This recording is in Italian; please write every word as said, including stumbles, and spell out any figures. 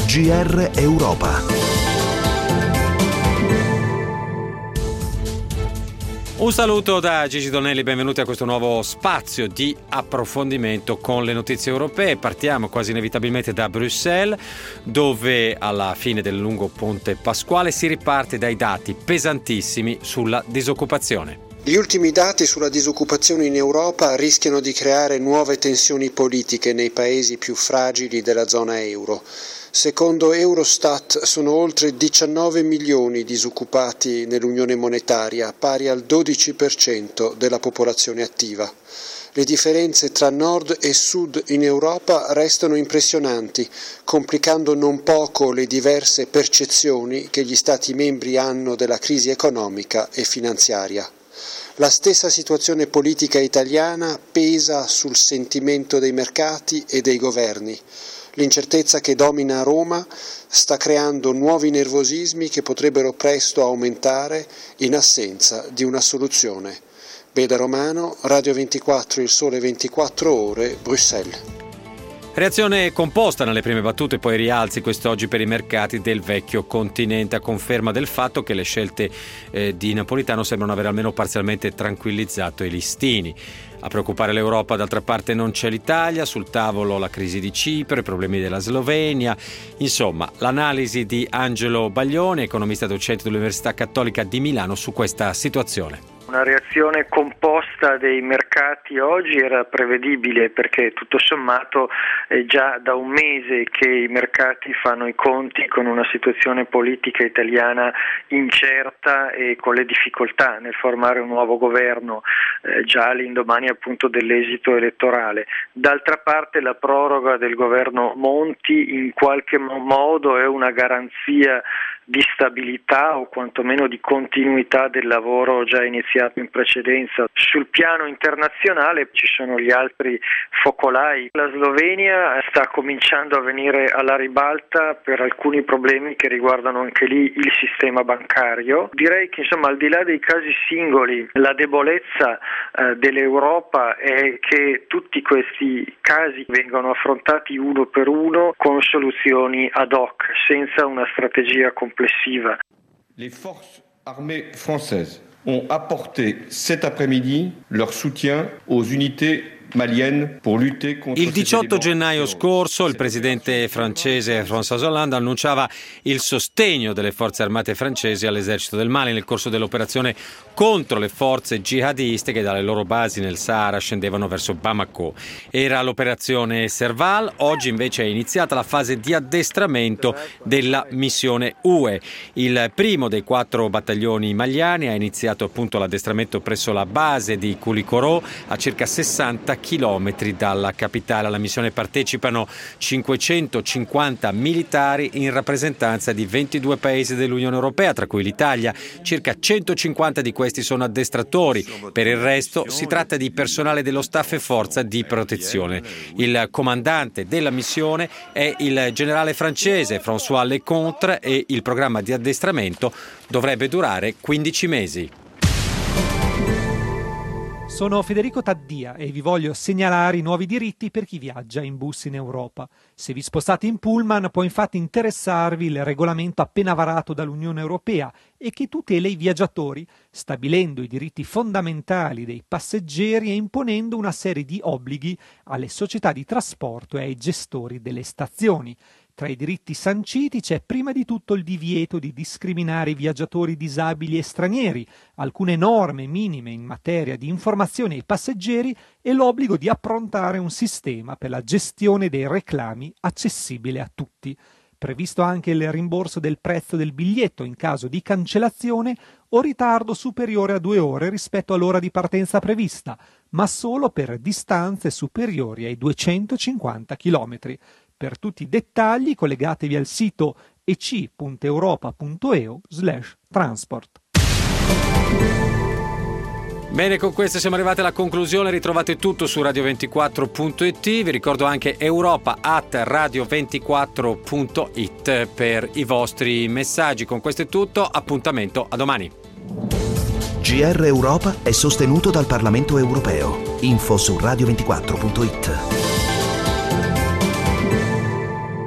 G R Europa. Un saluto da Gigi Donnelly, benvenuti a questo nuovo spazio di approfondimento con le notizie europee. Partiamo quasi inevitabilmente da Bruxelles, dove alla fine del lungo ponte pasquale si riparte dai dati pesantissimi sulla disoccupazione. Gli ultimi dati sulla disoccupazione in Europa rischiano di creare nuove tensioni politiche nei paesi più fragili della zona euro. Secondo Eurostat sono oltre diciannove milioni disoccupati nell'Unione monetaria, pari al dodici per cento della popolazione attiva. Le differenze tra nord e sud in Europa restano impressionanti, complicando non poco le diverse percezioni che gli Stati membri hanno della crisi economica e finanziaria. La stessa situazione politica italiana pesa sul sentimento dei mercati e dei governi. L'incertezza che domina a Roma sta creando nuovi nervosismi che potrebbero presto aumentare in assenza di una soluzione. Beda Romano, Radio ventiquattro, Il Sole ventiquattro Ore, Bruxelles. Reazione composta nelle prime battute, poi rialzi quest'oggi per i mercati del vecchio continente, a conferma del fatto che le scelte eh, di Napolitano sembrano aver almeno parzialmente tranquillizzato i listini. A preoccupare l'Europa, d'altra parte, non c'è l'Italia, sul tavolo la crisi di Cipro, i problemi della Slovenia. Insomma, l'analisi di Angelo Baglione, economista docente dell'Università Cattolica di Milano, su questa situazione. Una reazione composta dei mercati oggi era prevedibile, perché tutto sommato è già da un mese che i mercati fanno i conti con una situazione politica italiana incerta e con le difficoltà nel formare un nuovo governo eh, già all'indomani appunto dell'esito elettorale. D'altra parte la proroga del governo Monti in qualche modo è una garanzia di stabilità o quantomeno di continuità del lavoro già iniziato in precedenza. Sul piano internazionale ci sono gli altri focolai. La Slovenia sta cominciando a venire alla ribalta per alcuni problemi che riguardano anche lì il sistema bancario. Direi che insomma, al di là dei casi singoli, la debolezza eh, dell'Europa è che tutti questi casi vengono affrontati uno per uno con soluzioni ad hoc, senza una strategia complessiva. Les forces armées françaises ont apporté cet après-midi leur soutien aux unités malienne pour lutter contre il diciotto gennaio scorso il presidente francese François Hollande annunciava il sostegno delle forze armate francesi all'esercito del Mali nel corso dell'operazione contro le forze jihadiste che dalle loro basi nel Sahara scendevano verso Bamako. Era l'operazione Serval. Oggi invece è iniziata la fase di addestramento della missione U E. Il primo dei quattro battaglioni maliani ha iniziato appunto l'addestramento presso la base di Koulikoro, a circa sessanta chilometri dalla capitale. Alla missione partecipano cinquecentocinquanta militari in rappresentanza di ventidue paesi dell'Unione Europea, tra cui l'Italia. Circa centocinquanta di questi sono addestratori. Per il resto si tratta di personale dello staff e forza di protezione. Il comandante della missione è il generale francese François Lecontre e il programma di addestramento dovrebbe durare quindici mesi. Sono Federico Taddia e vi voglio segnalare i nuovi diritti per chi viaggia in bus in Europa. Se vi spostate in pullman può infatti interessarvi il regolamento appena varato dall'Unione Europea e che tutela i viaggiatori, stabilendo i diritti fondamentali dei passeggeri e imponendo una serie di obblighi alle società di trasporto e ai gestori delle stazioni. Tra i diritti sanciti c'è prima di tutto il divieto di discriminare i viaggiatori disabili e stranieri, alcune norme minime in materia di informazioni ai passeggeri e l'obbligo di approntare un sistema per la gestione dei reclami accessibile a tutti. Previsto anche il rimborso del prezzo del biglietto in caso di cancellazione o ritardo superiore a due ore rispetto all'ora di partenza prevista, ma solo per distanze superiori ai duecentocinquanta chilometri. Per tutti i dettagli collegatevi al sito ec.europa.eu slash transport. Bene, con questo siamo arrivati alla conclusione. Ritrovate tutto su radio ventiquattro punto it. Vi ricordo anche europa at radio ventiquattro punto it per i vostri messaggi. Con questo è tutto, appuntamento a domani. G R Europa è sostenuto dal Parlamento Europeo. Info su radio ventiquattro punto it.